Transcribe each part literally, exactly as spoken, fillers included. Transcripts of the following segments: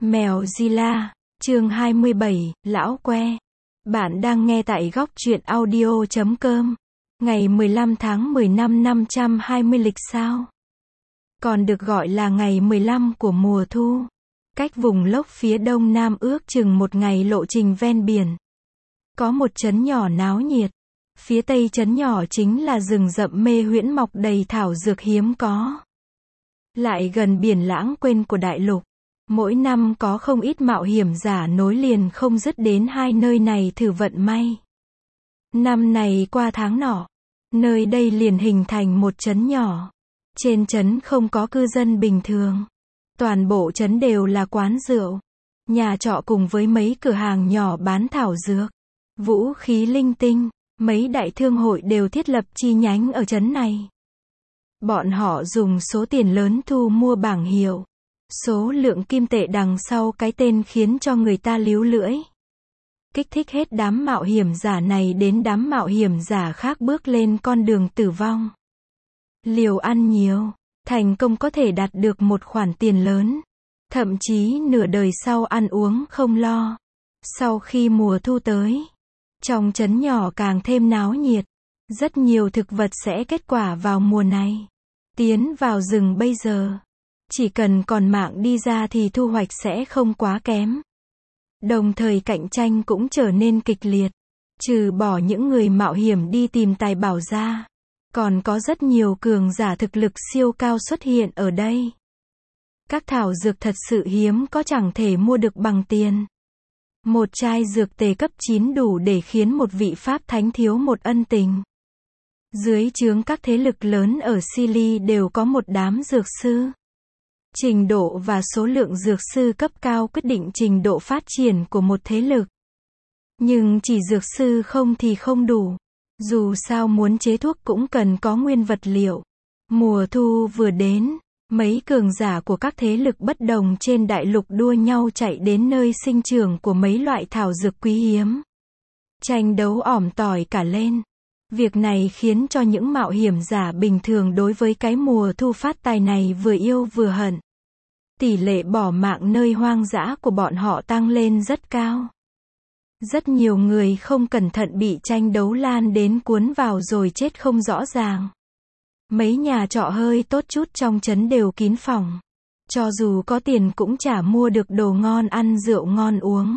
Mèo Zilla, chương hai mươi bảy, Lão Que. Bạn đang nghe tại góc truyện audio chấm com. Ngày mười lăm tháng mười năm năm trăm hai mươi lịch sao. Còn được gọi là ngày mười lăm của mùa thu. Cách vùng lốc phía đông nam ước chừng một ngày lộ trình ven biển. Có một trấn nhỏ náo nhiệt. Phía tây trấn nhỏ chính là rừng rậm mê huyễn mọc đầy thảo dược hiếm có. Lại gần biển lãng quên của đại lục. Mỗi năm có không ít mạo hiểm giả nối liền không dứt đến hai nơi này thử vận may. Năm này qua tháng nọ, nơi đây liền hình thành một trấn nhỏ. Trên trấn không có cư dân bình thường. Toàn bộ trấn đều là quán rượu, nhà trọ cùng với mấy cửa hàng nhỏ bán thảo dược, vũ khí linh tinh. Mấy đại thương hội đều thiết lập chi nhánh ở trấn này. Bọn họ dùng số tiền lớn thu mua bảng hiệu. Số lượng kim tệ đằng sau cái tên khiến cho người ta líu lưỡi. Kích thích hết đám mạo hiểm giả này đến đám mạo hiểm giả khác bước lên con đường tử vong. Liều ăn nhiều, thành công có thể đạt được một khoản tiền lớn. Thậm chí nửa đời sau ăn uống không lo. Sau khi mùa thu tới, trong trấn nhỏ càng thêm náo nhiệt. Rất nhiều thực vật sẽ kết quả vào mùa này. Tiến vào rừng bây giờ, chỉ cần còn mạng đi ra thì thu hoạch sẽ không quá kém. Đồng thời cạnh tranh cũng trở nên kịch liệt. Trừ bỏ những người mạo hiểm đi tìm tài bảo ra, còn có rất nhiều cường giả thực lực siêu cao xuất hiện ở đây. Các thảo dược thật sự hiếm có chẳng thể mua được bằng tiền. Một chai dược tề cấp chín đủ để khiến một vị pháp thánh thiếu một ân tình. Dưới trướng các thế lực lớn ở Sili đều có một đám dược sư. Trình độ và số lượng dược sư cấp cao quyết định trình độ phát triển của một thế lực. Nhưng chỉ dược sư không thì không đủ. Dù sao muốn chế thuốc cũng cần có nguyên vật liệu. Mùa thu vừa đến, mấy cường giả của các thế lực bất đồng trên đại lục đua nhau chạy đến nơi sinh trưởng của mấy loại thảo dược quý hiếm. Tranh đấu ỏm tỏi cả lên. Việc này khiến cho những mạo hiểm giả bình thường đối với cái mùa thu phát tài này vừa yêu vừa hận. Tỷ lệ bỏ mạng nơi hoang dã của bọn họ tăng lên rất cao. Rất nhiều người không cẩn thận bị tranh đấu lan đến cuốn vào rồi chết không rõ ràng. Mấy nhà trọ hơi tốt chút trong trấn đều kín phòng. Cho dù có tiền cũng chả mua được đồ ngon ăn rượu ngon uống.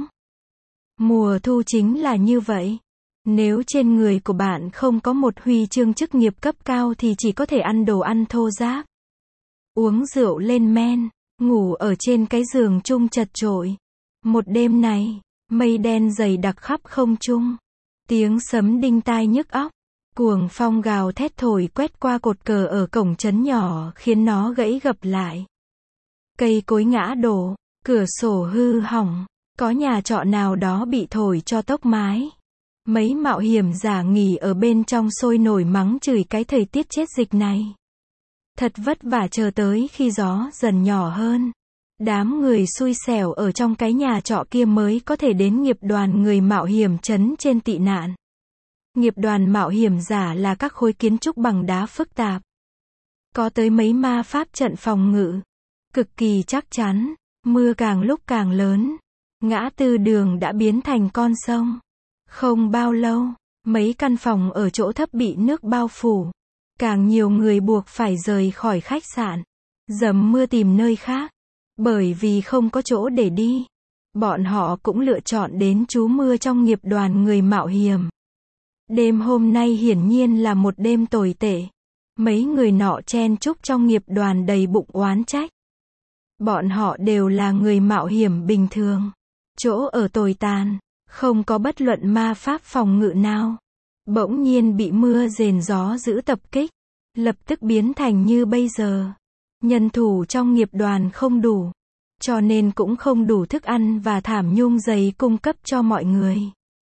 Mùa thu chính là như vậy. Nếu trên người của bạn không có một huy chương chức nghiệp cấp cao thì chỉ có thể ăn đồ ăn thô ráp. Uống rượu lên men, ngủ ở trên cái giường chung chật chội. Một đêm này, mây đen dày đặc khắp không trung. Tiếng sấm đinh tai nhức óc. Cuồng phong gào thét thổi quét qua cột cờ ở cổng trấn nhỏ khiến nó gãy gập lại. Cây cối ngã đổ, cửa sổ hư hỏng, có nhà trọ nào đó bị thổi cho tốc mái. Mấy mạo hiểm giả nghỉ ở bên trong sôi nổi mắng chửi cái thời tiết chết dịch này. Thật vất vả chờ tới khi gió dần nhỏ hơn. Đám người xui xẻo ở trong cái nhà trọ kia mới có thể đến nghiệp đoàn người mạo hiểm trấn trên tị nạn. Nghiệp đoàn mạo hiểm giả là các khối kiến trúc bằng đá phức tạp. Có tới mấy ma pháp trận phòng ngự. Cực kỳ chắc chắn. Mưa càng lúc càng lớn. Ngã tư đường đã biến thành con sông. Không bao lâu, mấy căn phòng ở chỗ thấp bị nước bao phủ. Càng nhiều người buộc phải rời khỏi khách sạn. Dầm mưa tìm nơi khác. Bởi vì không có chỗ để đi. Bọn họ cũng lựa chọn đến trú mưa trong nghiệp đoàn người mạo hiểm. Đêm hôm nay hiển nhiên là một đêm tồi tệ. Mấy người nọ chen chúc trong nghiệp đoàn đầy bụng oán trách. Bọn họ đều là người mạo hiểm bình thường. Chỗ ở tồi tàn, không có bất luận ma pháp phòng ngự nào. Bỗng nhiên bị mưa rền gió dữ tập kích. Lập tức biến thành như bây giờ. Nhân thủ trong nghiệp đoàn không đủ. Cho nên cũng không đủ thức ăn và thảm nhung giày cung cấp cho mọi người.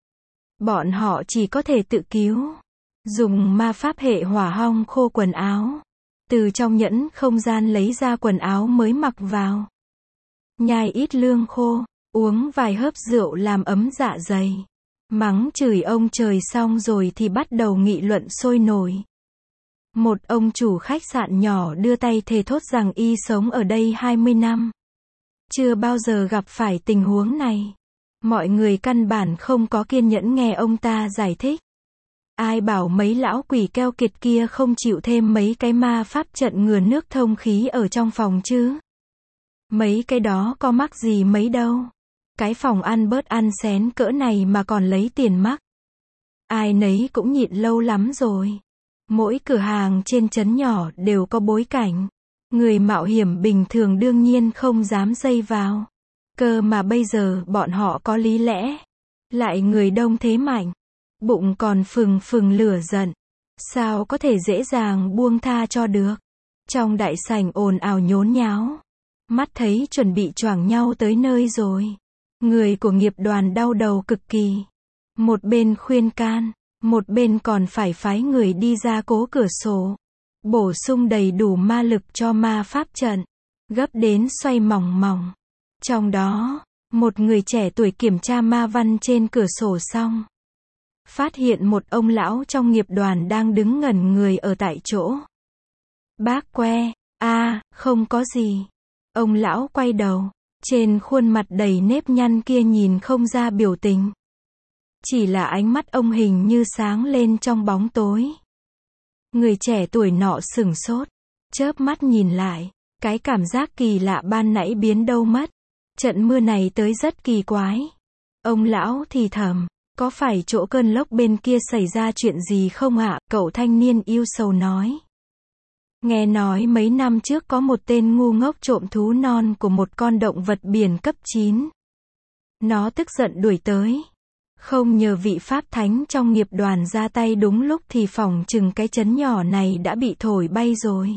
Bọn họ chỉ có thể tự cứu. Dùng ma pháp hệ hỏa hong khô quần áo. Từ trong nhẫn không gian lấy ra quần áo mới mặc vào. Nhai ít lương khô. Uống vài hớp rượu làm ấm dạ dày. Mắng chửi ông trời xong rồi thì bắt đầu nghị luận sôi nổi. Một ông chủ khách sạn nhỏ đưa tay thề thốt rằng y sống ở đây hai mươi năm. chưa bao giờ gặp phải tình huống này. Mọi người căn bản không có kiên nhẫn nghe ông ta giải thích. Ai bảo mấy lão quỷ keo kiệt kia không chịu thêm mấy cái ma pháp trận ngừa nước thông khí ở trong phòng chứ. Mấy cái đó có mắc gì mấy đâu. Cái phòng ăn bớt ăn xén cỡ này mà còn lấy tiền mắc. Ai nấy cũng nhịn lâu lắm rồi. Mỗi cửa hàng trên trấn nhỏ đều có bối cảnh. Người mạo hiểm bình thường đương nhiên không dám dây vào. Cơ mà bây giờ bọn họ có lý lẽ. Lại người đông thế mạnh. Bụng còn phừng phừng lửa giận. Sao có thể dễ dàng buông tha cho được. Trong đại sảnh ồn ào nhốn nháo. Mắt thấy chuẩn bị choảng nhau tới nơi rồi. Người của nghiệp đoàn đau đầu cực kỳ. Một bên khuyên can, một bên còn phải phái người đi ra cố cửa sổ. Bổ sung đầy đủ ma lực cho ma pháp trận. Gấp đến xoay mỏng mỏng. Trong đó, một người trẻ tuổi kiểm tra ma văn trên cửa sổ xong. Phát hiện một ông lão trong nghiệp đoàn đang đứng ngẩn người ở tại chỗ. Bác Que, a, không có gì. Ông lão quay đầu. Trên khuôn mặt đầy nếp nhăn kia nhìn không ra biểu tình. Chỉ là ánh mắt ông hình như sáng lên trong bóng tối. Người trẻ tuổi nọ sửng sốt. Chớp mắt nhìn lại. Cái cảm giác kỳ lạ ban nãy biến đâu mất. Trận mưa này tới rất kỳ quái. Ông lão thì thầm. Có phải chỗ cơn lốc bên kia xảy ra chuyện gì không ạ? Cậu thanh niên yêu sầu nói. Nghe nói mấy năm trước có một tên ngu ngốc trộm thú non của một con động vật biển cấp chín. Nó tức giận đuổi tới. Không nhờ vị pháp thánh trong nghiệp đoàn ra tay đúng lúc thì phỏng chừng cái trấn nhỏ này đã bị thổi bay rồi.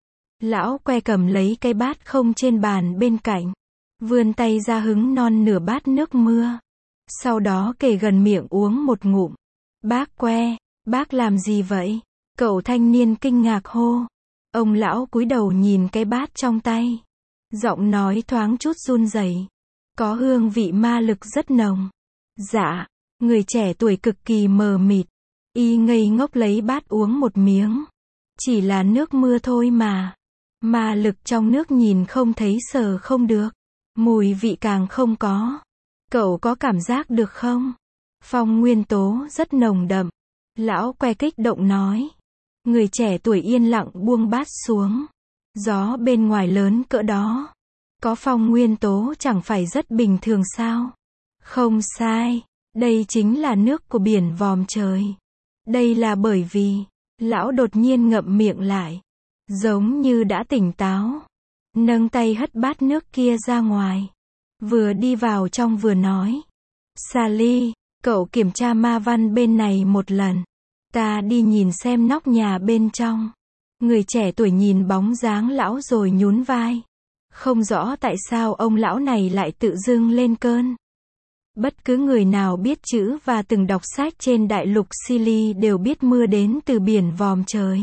Lão Que cầm lấy cái bát không trên bàn bên cạnh. Vươn tay ra hứng non nửa bát nước mưa. Sau đó kề gần miệng uống một ngụm. Bác Que, bác làm gì vậy? Cậu thanh niên kinh ngạc hô. Ông lão cúi đầu nhìn cái bát trong tay. Giọng nói thoáng chút run rẩy. Có hương vị ma lực rất nồng. Dạ, người trẻ tuổi cực kỳ mờ mịt. Y ngây ngốc lấy bát uống một miếng. Chỉ là nước mưa thôi mà. Ma lực trong nước nhìn không thấy sờ không được. Mùi vị càng không có. Cậu có cảm giác được không? Phong nguyên tố rất nồng đậm. Lão Que kích động nói. Người trẻ tuổi yên lặng buông bát xuống. Gió bên ngoài lớn cỡ đó. Có phong nguyên tố chẳng phải rất bình thường sao? Không sai. Đây chính là nước của biển vòm trời. Đây là bởi vì, lão đột nhiên ngậm miệng lại. Giống như đã tỉnh táo. Nâng tay hất bát nước kia ra ngoài. Vừa đi vào trong vừa nói. Sally, cậu kiểm tra ma văn bên này một lần. Ta đi nhìn xem nóc nhà bên trong. Người trẻ tuổi nhìn bóng dáng lão rồi nhún vai. Không rõ tại sao ông lão này lại tự dưng lên cơn. Bất cứ người nào biết chữ và từng đọc sách trên đại lục Silly đều biết mưa đến từ biển vòm trời.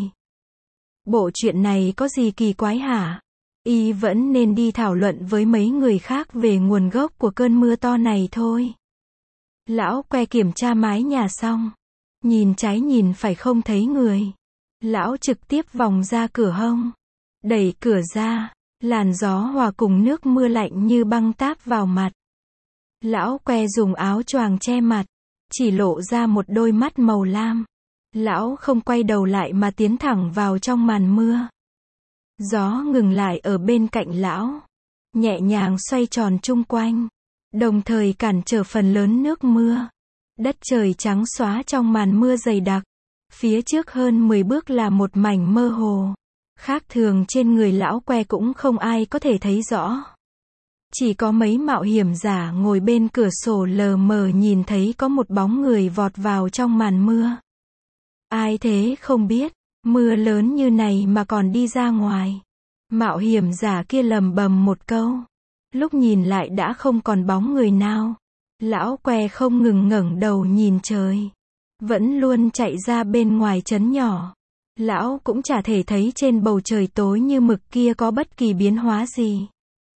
Bộ chuyện này có gì kỳ quái hả? Y vẫn nên đi thảo luận với mấy người khác về nguồn gốc của cơn mưa to này thôi. Lão Que kiểm tra mái nhà xong. Nhìn trái nhìn phải không thấy người. Lão trực tiếp vòng ra cửa hông. Đẩy cửa ra. Làn gió hòa cùng nước mưa lạnh như băng táp vào mặt. Lão Que dùng áo choàng che mặt. Chỉ lộ ra một đôi mắt màu lam. Lão không quay đầu lại mà tiến thẳng vào trong màn mưa. Gió ngừng lại ở bên cạnh lão. Nhẹ nhàng xoay tròn chung quanh. Đồng thời cản trở phần lớn nước mưa. Đất trời trắng xóa trong màn mưa dày đặc. Phía trước hơn mười bước là một mảnh mơ hồ. Khác thường trên người lão Que cũng không ai có thể thấy rõ. Chỉ có mấy mạo hiểm giả ngồi bên cửa sổ lờ mờ nhìn thấy có một bóng người vọt vào trong màn mưa. Ai thế không biết, mưa lớn như này mà còn đi ra ngoài. Mạo hiểm giả kia lầm bầm một câu. Lúc nhìn lại đã không còn bóng người nào. Lão Que không ngừng ngẩng đầu nhìn trời. Vẫn luôn chạy ra bên ngoài trấn nhỏ. Lão cũng chả thể thấy trên bầu trời tối như mực kia có bất kỳ biến hóa gì.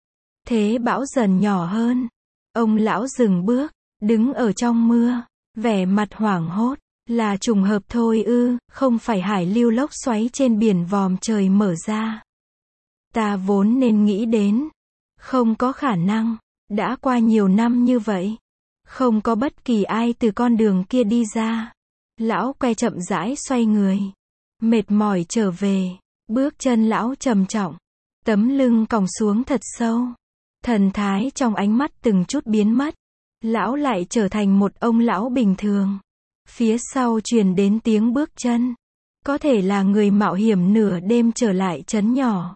Thế bão dần nhỏ hơn. Ông lão dừng bước, đứng ở trong mưa, vẻ mặt hoảng hốt. Là trùng hợp thôi ư, không phải hải lưu lốc xoáy trên biển vòm trời mở ra. Ta vốn nên nghĩ đến. Không có khả năng. Đã qua nhiều năm như vậy. Không có bất kỳ ai từ con đường kia đi ra. Lão Que chậm rãi xoay người. Mệt mỏi trở về. Bước chân lão trầm trọng. Tấm lưng còng xuống thật sâu. Thần thái trong ánh mắt từng chút biến mất. Lão lại trở thành một ông lão bình thường. Phía sau truyền đến tiếng bước chân. Có thể là người mạo hiểm nửa đêm trở lại trấn nhỏ.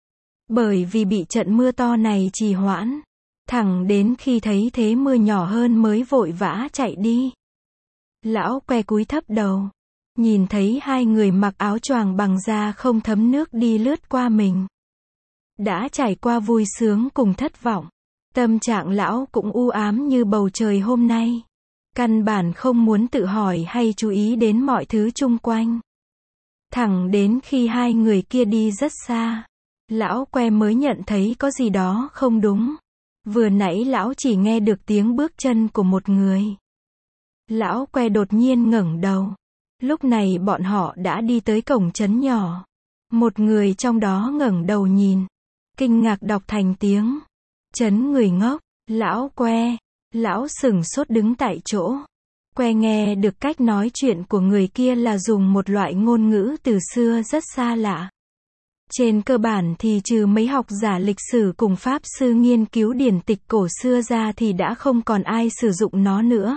Bởi vì bị trận mưa to này trì hoãn. Thẳng đến khi thấy thế mưa nhỏ hơn mới vội vã chạy đi. Lão Que cúi thấp đầu. Nhìn thấy hai người mặc áo choàng bằng da không thấm nước đi lướt qua mình. Đã trải qua vui sướng cùng thất vọng. Tâm trạng lão cũng u ám như bầu trời hôm nay. Căn bản không muốn tự hỏi hay chú ý đến mọi thứ chung quanh. Thẳng đến khi hai người kia đi rất xa. Lão Que mới nhận thấy có gì đó không đúng. Vừa nãy lão chỉ nghe được tiếng bước chân của một người. Lão Que đột nhiên ngẩng đầu. Lúc này bọn họ đã đi tới cổng trấn nhỏ. Một người trong đó ngẩng đầu nhìn. Kinh ngạc đọc thành tiếng. Trấn người ngốc. Lão Que. Lão sửng sốt đứng tại chỗ. Que nghe được cách nói chuyện của người kia là dùng một loại ngôn ngữ từ xưa rất xa lạ. Trên cơ bản thì trừ mấy học giả lịch sử cùng pháp sư nghiên cứu điển tịch cổ xưa ra thì đã không còn ai sử dụng nó nữa.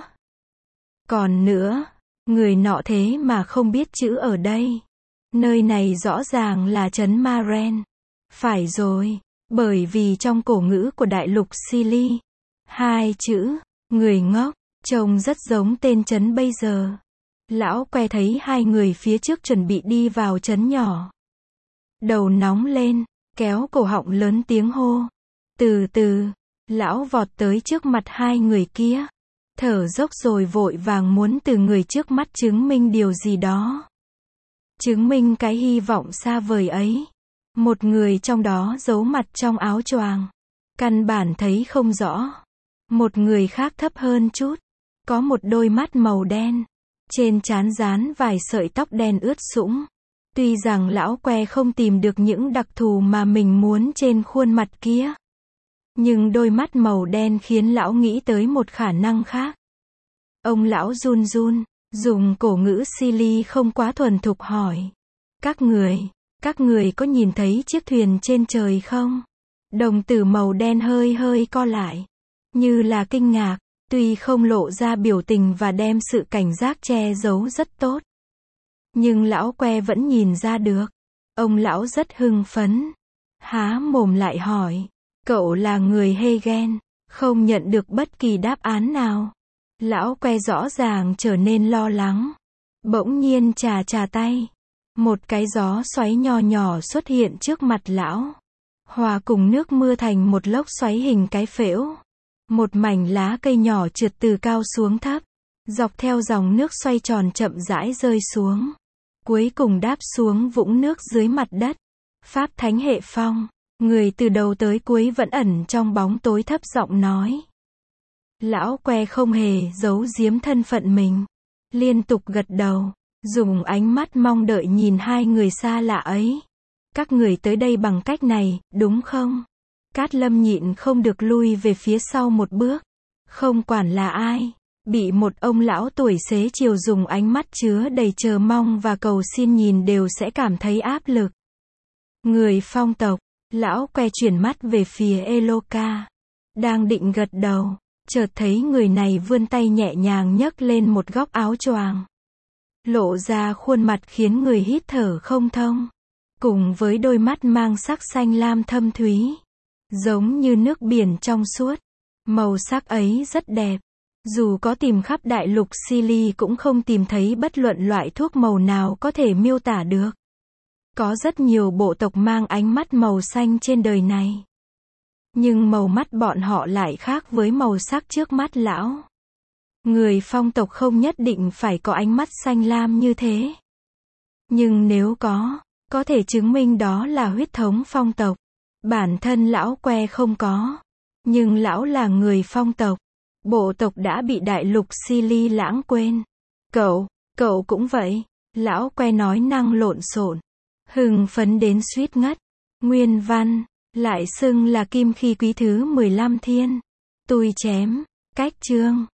Còn nữa, người nọ thế mà không biết chữ ở đây. Nơi này rõ ràng là trấn Maren. Phải rồi, bởi vì trong cổ ngữ của đại lục Sili, hai chữ, người ngốc, trông rất giống tên trấn bây giờ. Lão Que thấy hai người phía trước chuẩn bị đi vào trấn nhỏ. Đầu nóng lên, kéo cổ họng lớn tiếng hô. Từ từ, lão vọt tới trước mặt hai người kia. Thở dốc rồi vội vàng muốn từ người trước mắt chứng minh điều gì đó. Chứng minh cái hy vọng xa vời ấy. Một người trong đó giấu mặt trong áo choàng. Căn bản thấy không rõ. Một người khác thấp hơn chút. Có một đôi mắt màu đen. Trên trán dán vài sợi tóc đen ướt sũng. Tuy rằng lão Que không tìm được những đặc thù mà mình muốn trên khuôn mặt kia. Nhưng đôi mắt màu đen khiến lão nghĩ tới một khả năng khác. Ông lão run run, dùng cổ ngữ Sili không quá thuần thục hỏi. Các người, các người có nhìn thấy chiếc thuyền trên trời không? Đồng tử màu đen hơi hơi co lại. Như là kinh ngạc, tuy không lộ ra biểu tình và đem sự cảnh giác che giấu rất tốt. Nhưng lão Que vẫn nhìn ra được. Ông lão rất hưng phấn. Há mồm lại hỏi. Cậu là người Hegen. Không nhận được bất kỳ đáp án nào. Lão Que rõ ràng trở nên lo lắng. Bỗng nhiên chà chà tay. Một cái gió xoáy nho nhỏ xuất hiện trước mặt lão. Hòa cùng nước mưa thành một lốc xoáy hình cái phễu. Một mảnh lá cây nhỏ trượt từ cao xuống thấp. Dọc theo dòng nước xoay tròn chậm rãi rơi xuống. Cuối cùng đáp xuống vũng nước dưới mặt đất. Pháp thánh hệ phong. Người từ đầu tới cuối vẫn ẩn trong bóng tối thấp giọng nói. Lão Que không hề giấu giếm thân phận mình. Liên tục gật đầu. Dùng ánh mắt mong đợi nhìn hai người xa lạ ấy. Các người tới đây bằng cách này, đúng không? Cát Lâm nhịn không được lui về phía sau một bước. Không quản là ai. Bị một ông lão tuổi xế chiều dùng ánh mắt chứa đầy chờ mong và cầu xin nhìn đều sẽ cảm thấy áp lực. Người phong tộc. Lão Que chuyển mắt về phía Eloka. Đang định gật đầu. Chợt thấy người này vươn tay nhẹ nhàng nhấc lên một góc áo choàng. Lộ ra khuôn mặt khiến người hít thở không thông. Cùng với đôi mắt mang sắc xanh lam thâm thúy. Giống như nước biển trong suốt. Màu sắc ấy rất đẹp. Dù có tìm khắp đại lục Sili cũng không tìm thấy bất luận loại thuốc màu nào có thể miêu tả được. Có rất nhiều bộ tộc mang ánh mắt màu xanh trên đời này. Nhưng màu mắt bọn họ lại khác với màu sắc trước mắt lão. Người phong tộc không nhất định phải có ánh mắt xanh lam như thế. Nhưng nếu có, có thể chứng minh đó là huyết thống phong tộc. Bản thân lão Que không có. Nhưng lão là người phong tộc. Bộ tộc đã bị đại lục Sili lãng quên. Cậu, cậu cũng vậy. Lão Que nói năng lộn xộn. Hưng phấn đến suýt ngất. Nguyên văn. Lại xưng là kim khi quý thứ mười lăm thiên. Tui chém. Cách chương.